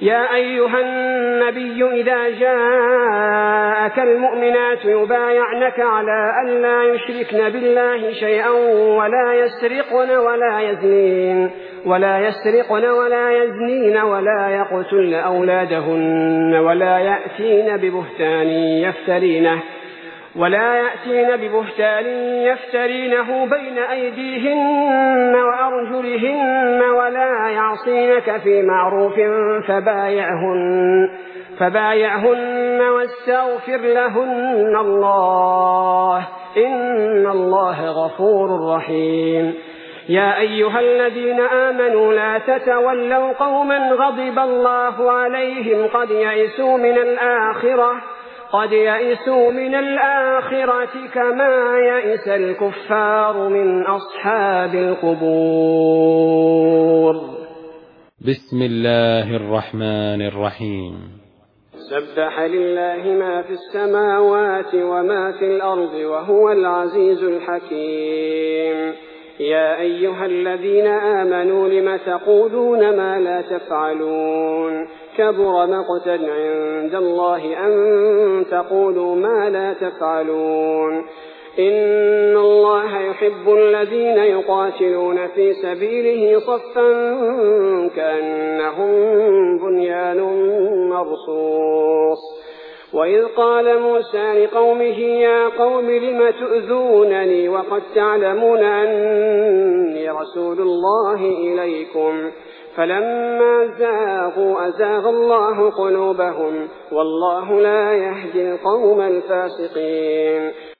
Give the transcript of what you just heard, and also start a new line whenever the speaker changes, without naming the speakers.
يا أيها النبي إذا جاءك المؤمنات يبايعنك على أن لا يشركن بالله شيئا ولا يسرقن ولا يزنين ولا يقتلن أولادهن ولا يأتين ببهتان يفترينه بين أيديهن وأرجلهن ولا يعصينك في معروف فبايعهن واستغفر لهن الله إن الله غفور رحيم. يا أيها الذين آمنوا لا تتولوا قوما غضب الله عليهم قد يئسوا من الآخرة كما يئس الكفار من أصحاب القبور.
بسم الله الرحمن الرحيم.
سبح لله ما في السماوات وما في الأرض وهو العزيز الحكيم. يا أيها الذين آمنوا لم تقولون ما لا تفعلون كبر مقتا عند الله أن تقولوا ما لا تفعلون. إن الله يحب الذين يقاتلون في سبيله صفا كأنهم بنيان مرصوص. وإذ قال موسى لقومه يا قوم لم تؤذونني وقد تعلمون أني رسول الله إليكم فلما زاغوا أزاغ الله قلوبهم والله لا يهدي القوم الفاسقين.